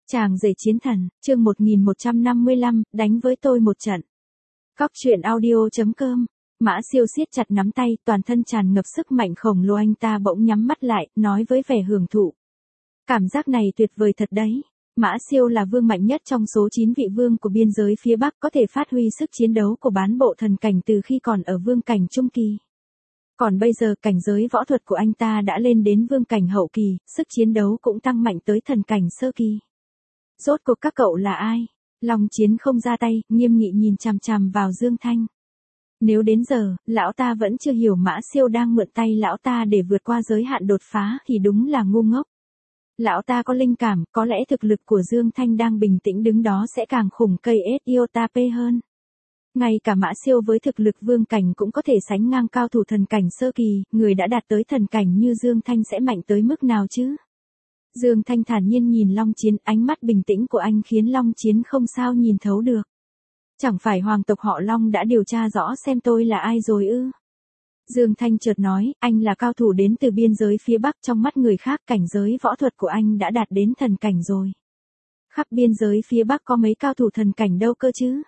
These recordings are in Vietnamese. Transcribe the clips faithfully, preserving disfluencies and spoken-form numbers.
Chàng rể chiến thần, chương một nghìn một trăm năm mươi lăm, đánh với tôi một trận. Cóc truyện audio.com. Mã Siêu siết chặt nắm tay, toàn thân tràn ngập sức mạnh khổng lồ, anh ta bỗng nhắm mắt lại, nói với vẻ hưởng thụ. Cảm giác này tuyệt vời thật đấy. Mã Siêu là vương mạnh nhất trong số chín vị vương của biên giới phía Bắc, có thể phát huy sức chiến đấu của bán bộ thần cảnh từ khi còn ở vương cảnh trung kỳ. Còn bây giờ cảnh giới võ thuật của anh ta đã lên đến vương cảnh hậu kỳ, sức chiến đấu cũng tăng mạnh tới thần cảnh sơ kỳ. Rốt cuộc các cậu là ai? Long Chiến không ra tay, nghiêm nghị nhìn chằm chằm vào Dương Thanh. Nếu đến giờ, lão ta vẫn chưa hiểu Mã Siêu đang mượn tay lão ta để vượt qua giới hạn đột phá thì đúng là ngu ngốc. Lão ta có linh cảm, có lẽ thực lực của Dương Thanh đang bình tĩnh đứng đó sẽ càng khủng cây ét iota pê hơn. Ngay cả Mã Siêu với thực lực vương cảnh cũng có thể sánh ngang cao thủ thần cảnh sơ kỳ, người đã đạt tới thần cảnh như Dương Thanh sẽ mạnh tới mức nào chứ? Dương Thanh thản nhiên nhìn Long Chiến, ánh mắt bình tĩnh của anh khiến Long Chiến không sao nhìn thấu được. Chẳng phải hoàng tộc họ Long đã điều tra rõ xem tôi là ai rồi ư? Dương Thanh chợt nói, anh là cao thủ đến từ biên giới phía Bắc, trong mắt người khác cảnh giới võ thuật của anh đã đạt đến thần cảnh rồi. Khắp biên giới phía Bắc có mấy cao thủ thần cảnh đâu cơ chứ?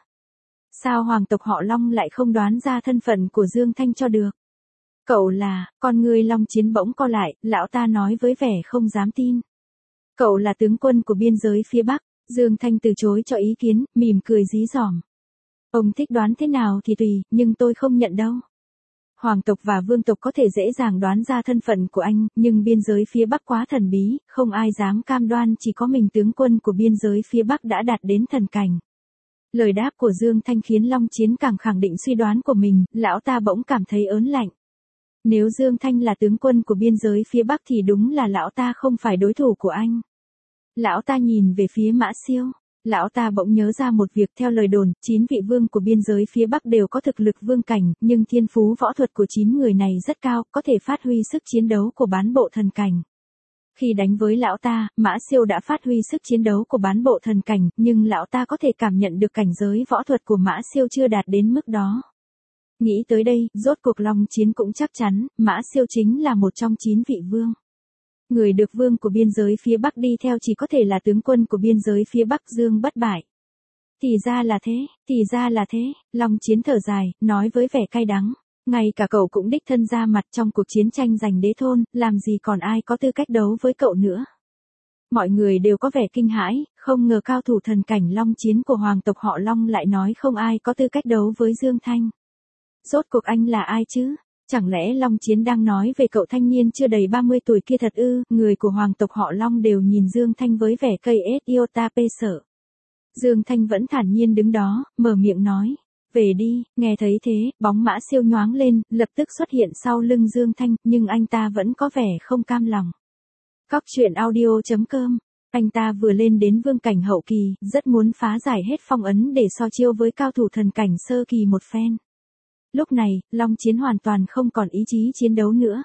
Sao hoàng tộc họ Long lại không đoán ra thân phận của Dương Thanh cho được? Cậu là, con người Long Chiến bỗng co lại, lão ta nói với vẻ không dám tin. Cậu là tướng quân của biên giới phía Bắc. Dương Thanh từ chối cho ý kiến, mỉm cười dí dỏm. Ông thích đoán thế nào thì tùy, nhưng tôi không nhận đâu. Hoàng tộc và vương tộc có thể dễ dàng đoán ra thân phận của anh, nhưng biên giới phía Bắc quá thần bí, không ai dám cam đoan chỉ có mình tướng quân của biên giới phía Bắc đã đạt đến thần cảnh. Lời đáp của Dương Thanh khiến Long Chiến càng khẳng định suy đoán của mình, lão ta bỗng cảm thấy ớn lạnh. Nếu Dương Thanh là tướng quân của biên giới phía Bắc thì đúng là lão ta không phải đối thủ của anh. Lão ta nhìn về phía Mã Siêu. Lão ta bỗng nhớ ra một việc, theo lời đồn, chín vị vương của biên giới phía Bắc đều có thực lực vương cảnh, nhưng thiên phú võ thuật của chín người này rất cao, có thể phát huy sức chiến đấu của bán bộ thần cảnh. Khi đánh với lão ta, Mã Siêu đã phát huy sức chiến đấu của bán bộ thần cảnh, nhưng lão ta có thể cảm nhận được cảnh giới võ thuật của Mã Siêu chưa đạt đến mức đó. Nghĩ tới đây, rốt cuộc Long Chiến cũng chắc chắn, Mã Siêu chính là một trong chín vị vương. Người được vương của biên giới phía Bắc đi theo chỉ có thể là tướng quân của biên giới phía Bắc Dương Bất Bại. Thì ra là thế, thì ra là thế, Long Chiến thở dài, nói với vẻ cay đắng. Ngay cả cậu cũng đích thân ra mặt trong cuộc chiến tranh giành đế thôn, làm gì còn ai có tư cách đấu với cậu nữa. Mọi người đều có vẻ kinh hãi, không ngờ cao thủ thần cảnh Long Chiến của hoàng tộc họ Long lại nói không ai có tư cách đấu với Dương Thanh. Rốt cuộc anh là ai chứ? Chẳng lẽ Long Chiến đang nói về cậu thanh niên chưa đầy ba mươi tuổi kia thật ư? Người của hoàng tộc họ Long đều nhìn Dương Thanh với vẻ cây ét iota pê sợ. Dương Thanh vẫn thản nhiên đứng đó, mở miệng nói. Về đi, nghe thấy thế, bóng Mã Siêu nhoáng lên, lập tức xuất hiện sau lưng Dương Thanh, nhưng anh ta vẫn có vẻ không cam lòng. Cóc truyện audio.com. Anh ta vừa lên đến vương cảnh hậu kỳ, rất muốn phá giải hết phong ấn để so chiêu với cao thủ thần cảnh sơ kỳ một phen. Lúc này, Long Chiến hoàn toàn không còn ý chí chiến đấu nữa.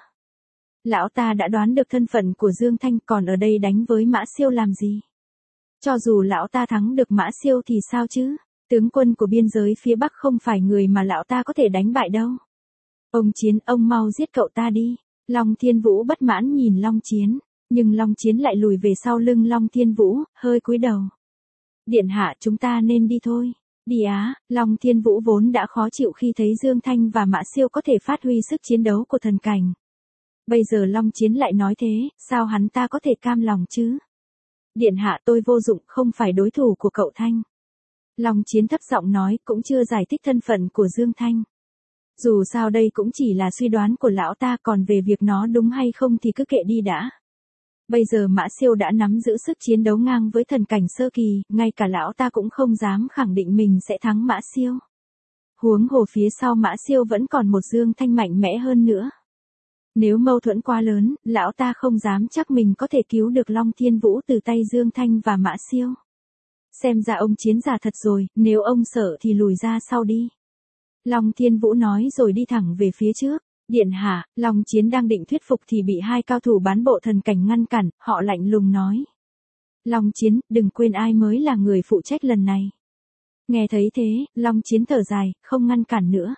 Lão ta đã đoán được thân phận của Dương Thanh, còn ở đây đánh với Mã Siêu làm gì? Cho dù lão ta thắng được Mã Siêu thì sao chứ? Tướng quân của biên giới phía Bắc không phải người mà lão ta có thể đánh bại đâu. Ông Chiến, ông mau giết cậu ta đi. Long Thiên Vũ bất mãn nhìn Long Chiến, nhưng Long Chiến lại lùi về sau lưng Long Thiên Vũ, hơi cúi đầu. Điện hạ, chúng ta nên đi thôi. Đi á, Long Thiên Vũ vốn đã khó chịu khi thấy Dương Thanh và Mã Siêu có thể phát huy sức chiến đấu của thần cảnh. Bây giờ Long Chiến lại nói thế, sao hắn ta có thể cam lòng chứ? Điện hạ, tôi vô dụng, không phải đối thủ của cậu Thanh. Long Chiến thấp giọng nói, cũng chưa giải thích thân phận của Dương Thanh. Dù sao đây cũng chỉ là suy đoán của lão ta, còn về việc nó đúng hay không thì cứ kệ đi đã. Bây giờ Mã Siêu đã nắm giữ sức chiến đấu ngang với thần cảnh sơ kỳ, ngay cả lão ta cũng không dám khẳng định mình sẽ thắng Mã Siêu. Huống hồ phía sau Mã Siêu vẫn còn một Dương Thanh mạnh mẽ hơn nữa. Nếu mâu thuẫn quá lớn, lão ta không dám chắc mình có thể cứu được Long Thiên Vũ từ tay Dương Thanh và Mã Siêu. Xem ra ông Chiến già thật rồi, nếu ông sợ thì lùi ra sau đi. Long Thiên Vũ nói rồi đi thẳng về phía trước. Điện hạ, Long Chiến đang định thuyết phục thì bị hai cao thủ bán bộ thần cảnh ngăn cản, họ lạnh lùng nói. Long Chiến, đừng quên ai mới là người phụ trách lần này. Nghe thấy thế, Long Chiến thở dài, không ngăn cản nữa.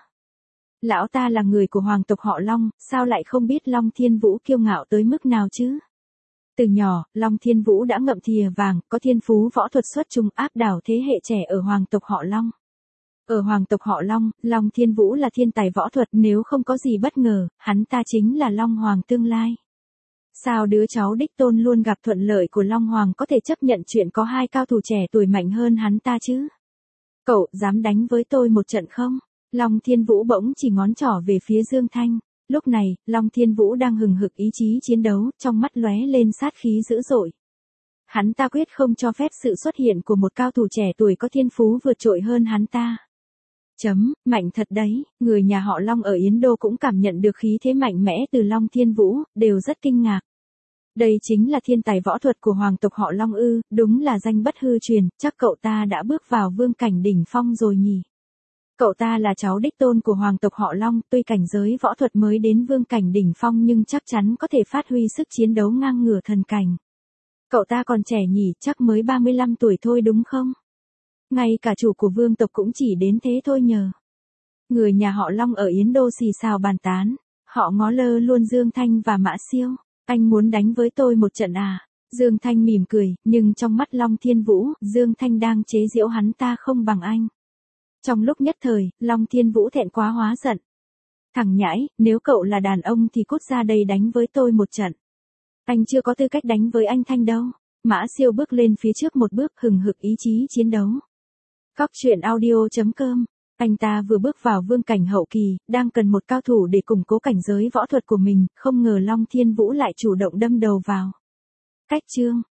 Lão ta là người của hoàng tộc họ Long, sao lại không biết Long Thiên Vũ kiêu ngạo tới mức nào chứ? Từ nhỏ, Long Thiên Vũ đã ngậm thìa vàng, có thiên phú võ thuật xuất chúng áp đảo thế hệ trẻ ở hoàng tộc họ Long. Ở hoàng tộc họ Long, Long Thiên Vũ là thiên tài võ thuật, nếu không có gì bất ngờ, hắn ta chính là Long Hoàng tương lai. Sao đứa cháu đích tôn luôn gặp thuận lợi của Long Hoàng có thể chấp nhận chuyện có hai cao thủ trẻ tuổi mạnh hơn hắn ta chứ? Cậu dám đánh với tôi một trận không? Long Thiên Vũ bỗng chỉ ngón trỏ về phía Dương Thanh. Lúc này, Long Thiên Vũ đang hừng hực ý chí chiến đấu, trong mắt lóe lên sát khí dữ dội. Hắn ta quyết không cho phép sự xuất hiện của một cao thủ trẻ tuổi có thiên phú vượt trội hơn hắn ta. Chấm, mạnh thật đấy, người nhà họ Long ở Yến Đô cũng cảm nhận được khí thế mạnh mẽ từ Long Thiên Vũ, đều rất kinh ngạc. Đây chính là thiên tài võ thuật của hoàng tộc họ Long ư, đúng là danh bất hư truyền, chắc cậu ta đã bước vào vương cảnh đỉnh phong rồi nhỉ. Cậu ta là cháu đích tôn của hoàng tộc họ Long, tuy cảnh giới võ thuật mới đến vương cảnh đỉnh phong nhưng chắc chắn có thể phát huy sức chiến đấu ngang ngửa thần cảnh. Cậu ta còn trẻ nhỉ, chắc mới ba mươi lăm tuổi thôi đúng không? Ngay cả chủ của vương tộc cũng chỉ đến thế thôi nhờ. Người nhà họ Long ở Yến Đô xì xào bàn tán, họ ngó lơ luôn Dương Thanh và Mã Siêu. Anh muốn đánh với tôi một trận à? Dương Thanh mỉm cười, nhưng trong mắt Long Thiên Vũ, Dương Thanh đang chế giễu hắn ta không bằng anh. Trong lúc nhất thời, Long Thiên Vũ thẹn quá hóa giận. Thằng nhãi, nếu cậu là đàn ông thì cút ra đây đánh với tôi một trận. Anh chưa có tư cách đánh với anh Thanh đâu. Mã Siêu bước lên phía trước một bước hừng hực ý chí chiến đấu. Cóc truyện audio chấm com. Anh ta vừa bước vào vương cảnh hậu kỳ, đang cần một cao thủ để củng cố cảnh giới võ thuật của mình, không ngờ Long Thiên Vũ lại chủ động đâm đầu vào. Cách chương